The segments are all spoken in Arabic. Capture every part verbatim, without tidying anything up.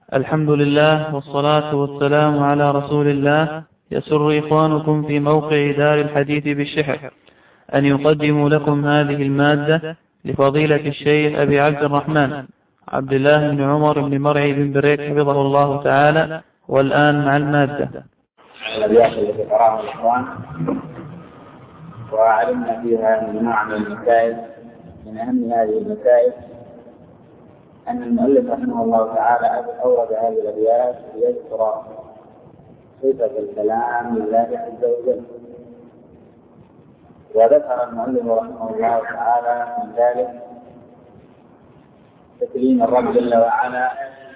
الحمد لله والصلاة والسلام على رسول الله. يسر إخوانكم في موقع دار الحديث بالشحر أن يقدموا لكم هذه المادة لفضيلة الشيخ أبي عبد الرحمن عبد الله بن عمر بن مرعي بن بريك حفظه الله تعالى. والآن مع المادة. الأبيات التي قرأها الإخوان وعلمنا فيها مجموعة من المسائل. من أهم هذه المسائل أن المؤلف رحمه الله تعالى أورد هذه الأبيات ليذكر صفة الكلام لله عز وجل، وذكر المؤلف رحمه الله تعالى من ذلك تكريم الرب جل وعلا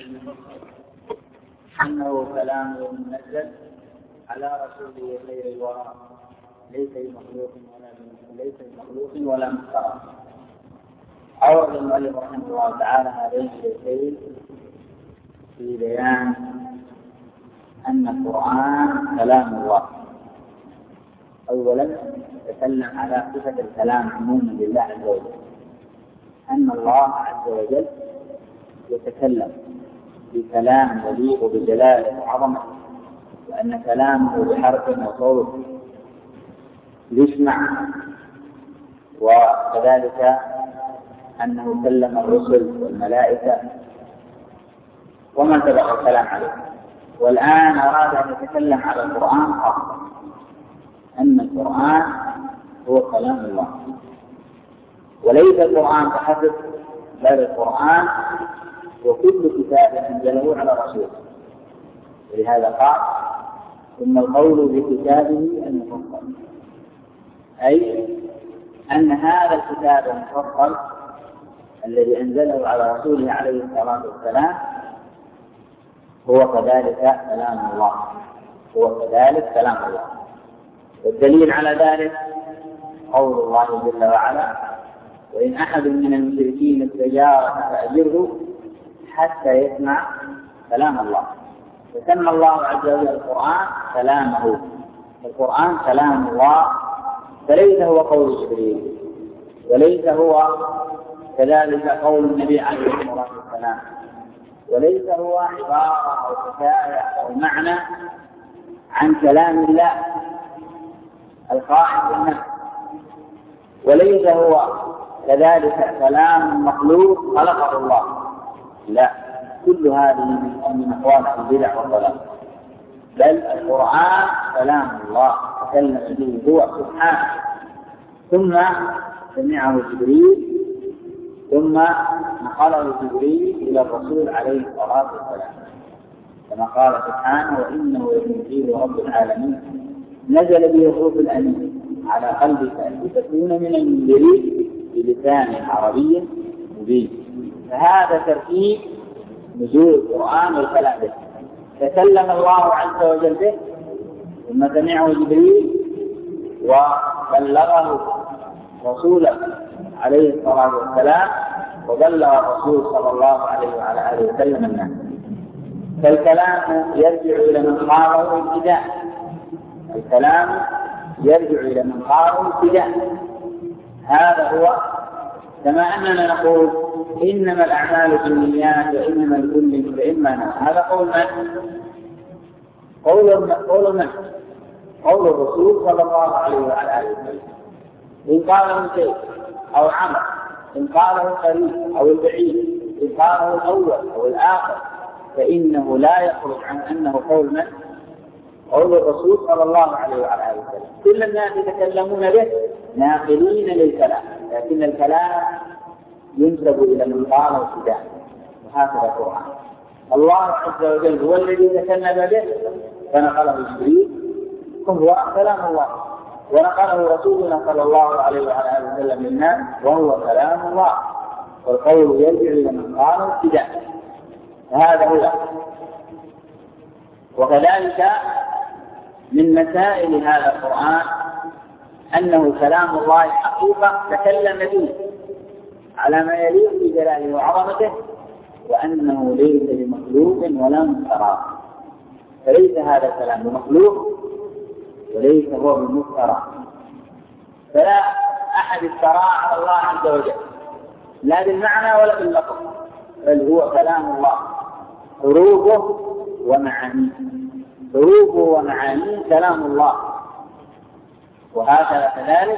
أنه كلام منزل على رسوله خير الورى ليس بمخلوق ولا ليس بمخلوق ولا مخترع. أورد المؤلف رحمه الله تعالى هذين الشيئين في بيان أن القرآن كلام الله. أولا تكلم على صفة الكلام عموما لله عز وجل، أن الله عز وجل يتكلم بكلام يليق بجلاله وعظمته، وأن كلامه بحرف وصوت يسمع، وكذلك أنه كلم الرسل والملائكة ومن تبع الكلام عليه. والآن أراد أن يتكلم على القرآن خاصة، أن القرآن هو كلام الله وليس القرآن فحسب، بل القرآن وكل كتاب أنزله على رسوله. ولهذا قال ثم القول بكتابه المفصل، أي أن هذا الكتاب المفصل الذي أنزله على رسوله عليه الصلاة والسلام هو كذلك كلام الله، هو كذلك كلام الله. والدليل على ذلك قول الله جل وعلا وإن أحد من المشركين استجارك فأجره حتى يسمع كلام الله. فسمى الله عز وجل القرآن كلامه. القرآن كلام الله، فليس هو قول جبريل، وليس هو كذلك قول النبي عليه الصلاة والسلام، وليس هو عبارة أو حكاية أو معنى عن كلام الله القائم بالنفس، وليس هو كذلك كلام مخلوق خلقه الله. لا، كل هذه من أقوال البدع والضلال، بل القرآن كلام الله تكلم به هو سبحانه، ثم سمعه جبريل، ثم نقله جبريل إلى الرسول عليه الصلاة والسلام، كما قال سبحانه وإنه لتنزيل رب العالمين نزل به الروح الأمين على قلبك لتكون من المنذرين بلسان عربي مبين. فهذا ترتيب نزول القرآن والكلام به. تكلم الله عز وجل به، ثم سمعه جبريل وبلغه رسوله عليه الصلاة والسلام، وبلغ الرسول صلى الله عليه وعلى آله وسلم الناس. فالكلام يرجع إلى من قاله ابتداء، الكلام يرجع إلى من قاله ابتداء. هذا هو، كما أننا نقول إنما الأعمال بالنيات وإنما لكل امرئ ما نوى. هذا قول من؟ قول قول من؟ قول الرسول صلى الله عليه وعلى آله وسلم. إن قاله شيء أو عمل، إن قاله قريب أو البعيد، إن قاله الأول أو الآخر، فإنه لا يخرج عن أنه قول من؟ قول الرسول صلى الله عليه وعلى آله وسلم. كل الناس يتكلمون به ناقلين للكلام، لكن الكلام ينسب إلى من قاله ابتداء، وهكذا القرآن. الله عز وجل هو الذي تكلم به فنقله جبريل وهو كلام الله، ونقله رسولنا صلى الله عليه وعلى آله وسلم للناس وهو كلام الله، والقول يرجع إلى من قاله ابتداء. هذا هو. وكذلك من مسائل هذا القرآن أنه كلام الله حقيقة تكلم به على ما يليق بجلاله وعظمته، وأنه ليس بمخلوق ولا مفترى. فليس هذا الكلام بمخلوق وليس هو بمفترى، فلا أحد افترى على الله عز وجل لا بالمعنى ولا باللفظ، بل هو كلام الله حروفه ومعانيه، حروفه ومعانيه كلام الله، وهكذا كذلك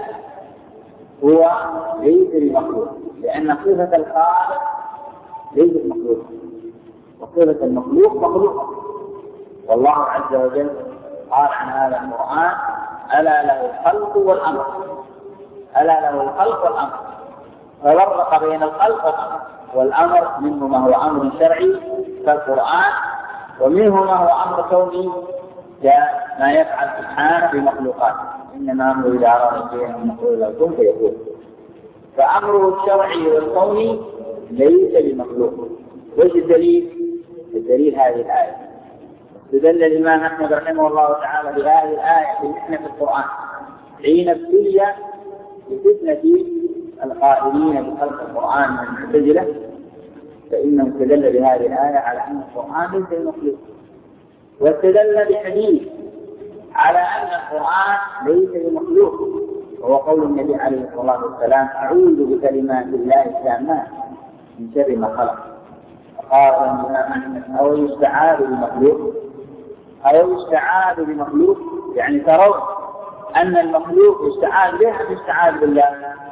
هو ليس بمخلوق، لأن صفة الخالق ليست مخلوقة، وصفة المخلوق مخلوقة. والله عز وجل قال عن هذا القرآن: ألا له الخلق والأمر، ألا له الخلق والأمر، ففرق بين الخلق والأمر، والأمر منه ما هو أمر شرعي كالقرآن، ومنه ما هو أمر كوني كما يفعل سبحانه بمخلوقاته، إنما أمره إذا أراد شيئا أن يقول له كن فيكون. فأمره الشرعي والكوني ليس بمخلوق. وش الدليل؟ الدليل هذه الآية. استدل الإمام أحمد رحمه الله تعالى بهذه الآية في محنة القرآن حين ابتلي بفتنة القائلين بخلق القرآن من المعتزلة، فإنه استدل بهذه الآية على أن القرآن ليس بمخلوق، واستدل بحديث على أن القرآن ليس بمخلوق، وهو قول النبي عليه الصلاة والسلام: أعوذ بكلمات الله التامات من شر ما خلق. قال أو يستعاذ بمخلوق، أو يستعاذ بمخلوق، يعني ترون أن المخلوق يستعاذ به أم يستعاذ بالله؟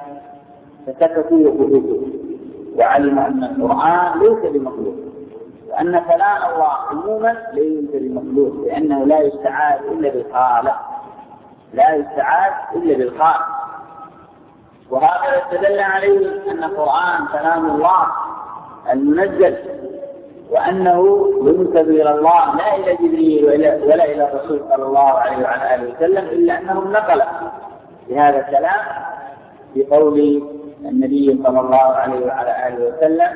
فسكتوا وقلوبهم وعلم أن القرآن ليس بمخلوق، وأن كلام الله عموما ليس بمخلوق، لأنه لا يستعاذ إلا بالخالق، لا يستعاذ إلا بالخالق. وهذا استدل عليه أن القرآن كلام الله المنزل، وأنه ينسب إلى الله لا إلى جبريل ولا إلى الرسول صلى الله عليه وعلى آله وسلم، إلا أنهم نقل بهذا الكلام في قول النبي صلى الله عليه وعلى آله وسلم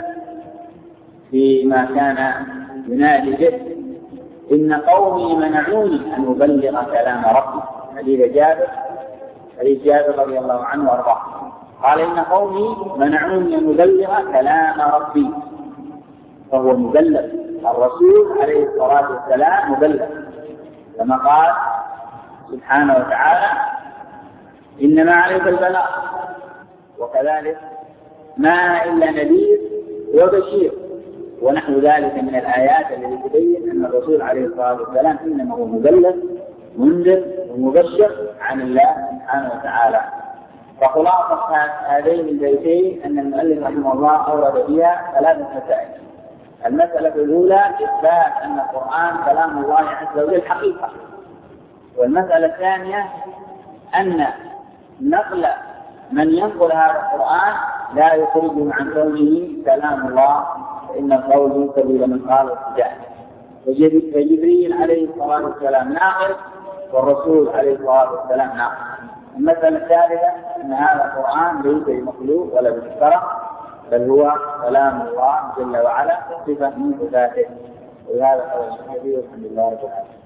فيما كان ينادي به: إن قومي منعوني أن أبلغ كلام ربي. حديث جابر حديث جابر رضي الله عنه وارضاه، قال: إن قومي منعوني أن أبلغ كلام ربي. فهو مبلغ، الرسول عليه الصلاة والسلام مبلغ، كما قال سبحانه وتعالى: إنما عليك البلاغ. وكذلك ما إلا نذير وبشير، ونحو ذلك من الآيات التي تبين أن الرسول عليه الصلاة والسلام إنما هو مبلغ منذر ومبشر عن الله سبحانه وتعالى. فخلاصة هذين البيتين أن المؤلف رحمه الله أورد فيها ثلاثة مسائل. المسألة الأولى إثبات أن القرآن كلام الله عز وجل حقيقة، والمسألة الثانية أن نقل من ينقل هذا القرآن لا يخرجه عن كونه كلام الله، فإن القول ينسب إلى من قال الحجاج، فجبريل عليه الصلاة والسلام ناقل، والرسول عليه الصلاة والسلام ناقل. المسألة الثالثة أن هذا القرآن ليس بمخلوق ولا بمخترع، بل هو كلام الله جل وعلا صفة من صفاته. وهذا هو الحديث. الحمد لله رب العالمين.